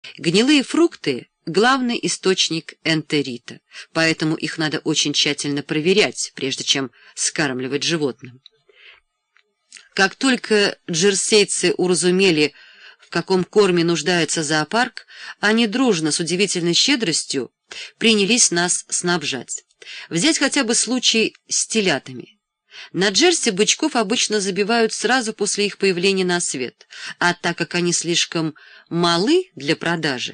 Гнилые фрукты — главный источник энтерита, поэтому их надо очень тщательно проверять, прежде чем скармливать животным. Как только джерсейцы уразумели, в каком корме нуждается зоопарк, они дружно, с удивительной щедростью, принялись нас снабжать. Взять хотя бы случай с телятами. На Джерси бычков обычно забивают сразу после их появления на свет, а так как они слишком малы для продажи,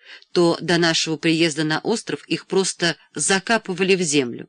то до нашего приезда на остров их просто закапывали в землю.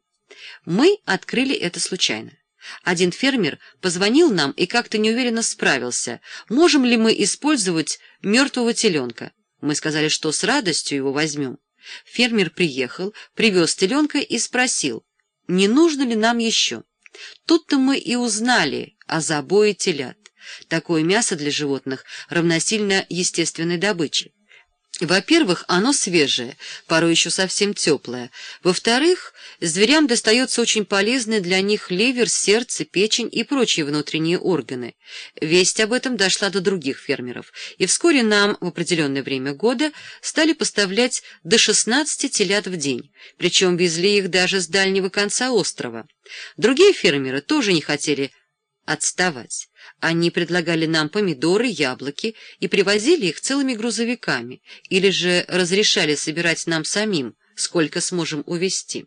Мы открыли это случайно. Один фермер позвонил нам и как-то неуверенно справился, можем ли мы использовать мертвого теленка. Мы сказали, что с радостью его возьмем. Фермер приехал, привез теленка и спросил, не нужно ли нам еще. Тут-то мы и узнали о забое телят. Такое мясо для животных равносильно естественной добыче. Во-первых, оно свежее, порой еще совсем теплое. Во-вторых, зверям достается очень полезное для них ливер, сердце, печень и прочие внутренние органы. Весть об этом дошла до других фермеров, и вскоре нам в определенное время года стали поставлять до 16 телят в день, причем везли их даже с дальнего конца острова. Другие фермеры тоже не хотели отставать. Они предлагали нам помидоры, яблоки и привозили их целыми грузовиками, или же разрешали собирать нам самим, сколько сможем увезти.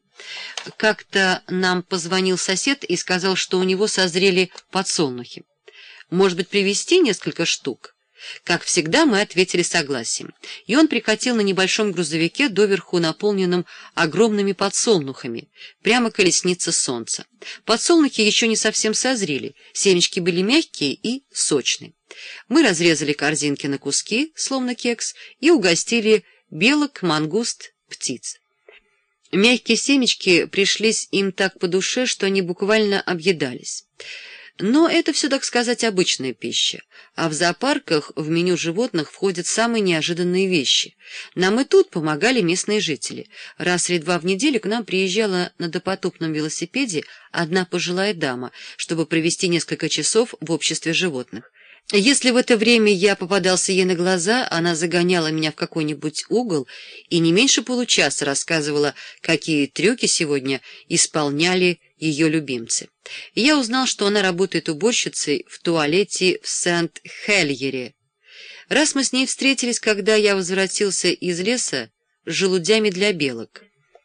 Как-то нам позвонил сосед и сказал, что у него созрели подсолнухи. Может быть, привезти несколько штук? Как всегда, мы ответили согласием, и он прикатил на небольшом грузовике, доверху наполненном огромными подсолнухами, прямо колесница солнца. Подсолнухи еще не совсем созрели, семечки были мягкие и сочные. Мы разрезали корзинки на куски, словно кекс, и угостили белок, мангуст, птиц. Мягкие семечки пришлись им так по душе, что они буквально объедались. Но это все, так сказать, обычная пища, а в зоопарках в меню животных входят самые неожиданные вещи. Нам и тут помогали местные жители. Раз или два в неделю к нам приезжала на допотопном велосипеде одна пожилая дама, чтобы провести несколько часов в обществе животных. Если в это время я попадался ей на глаза, она загоняла меня в какой-нибудь угол и не меньше получаса рассказывала, какие трюки сегодня исполняли ее любимцы. И я узнал, что она работает уборщицей в туалете в Сент-Хельере. Раз мы с ней встретились, когда я возвратился из леса с желудями для белок.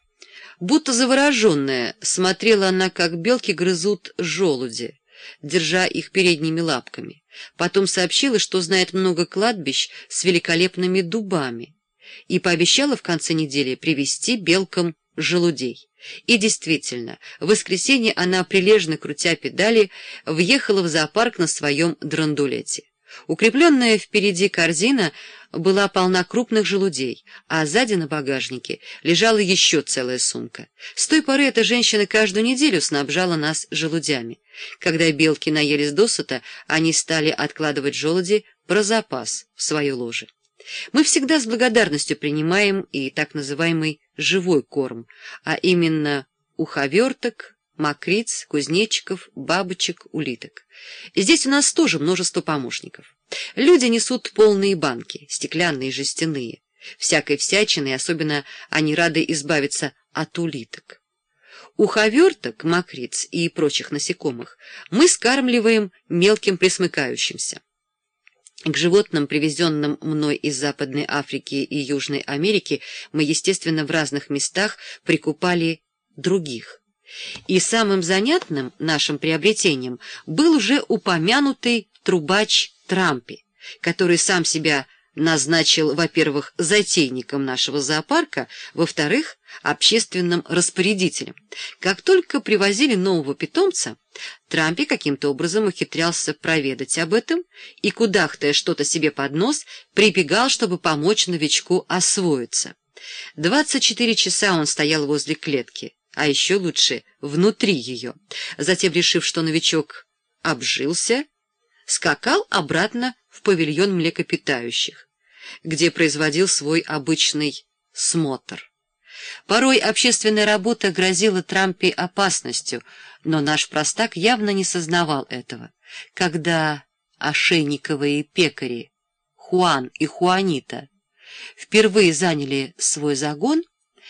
Будто завороженная, смотрела она, как белки грызут желуди, держа их передними лапками. Потом сообщила, что знает много кладбищ с великолепными дубами, и пообещала в конце недели привезти белкам желудей. И действительно, в воскресенье она, прилежно крутя педали, въехала в зоопарк на своем драндулете. Укрепленная впереди корзина была полна крупных желудей, а сзади на багажнике лежала еще целая сумка. С той поры эта женщина каждую неделю снабжала нас желудями. Когда белки наелись досыта, они стали откладывать желуди про запас в свое ложе. Мы всегда с благодарностью принимаем и так называемый живой корм, а именно уховерток, мокриц, кузнечиков, бабочек, улиток. Здесь у нас тоже множество помощников. Люди несут полные банки, стеклянные и жестяные, всякой всячины, и особенно они рады избавиться от улиток. Уховерток, мокриц и прочих насекомых мы скармливаем мелким пресмыкающимся. К животным, привезенным мной из Западной Африки и Южной Америки, мы, естественно, в разных местах прикупали других. И самым занятным нашим приобретением был уже упомянутый трубач Трампи, который сам себя назначил, во-первых, затейником нашего зоопарка, во-вторых, общественным распорядителем. Как только привозили нового питомца, Трампи каким-то образом ухитрялся проведать об этом и, кудахтая что-то себе под нос, прибегал, чтобы помочь новичку освоиться. 24 часа он стоял возле клетки, а еще лучше внутри ее. Затем, решив, что новичок обжился, скакал обратно в павильон млекопитающих, где производил свой обычный смотр. Порой общественная работа грозила Трампи опасностью, но наш простак явно не сознавал этого. Когда ошейниковые пекари Хуан и Хуанита впервые заняли свой загон,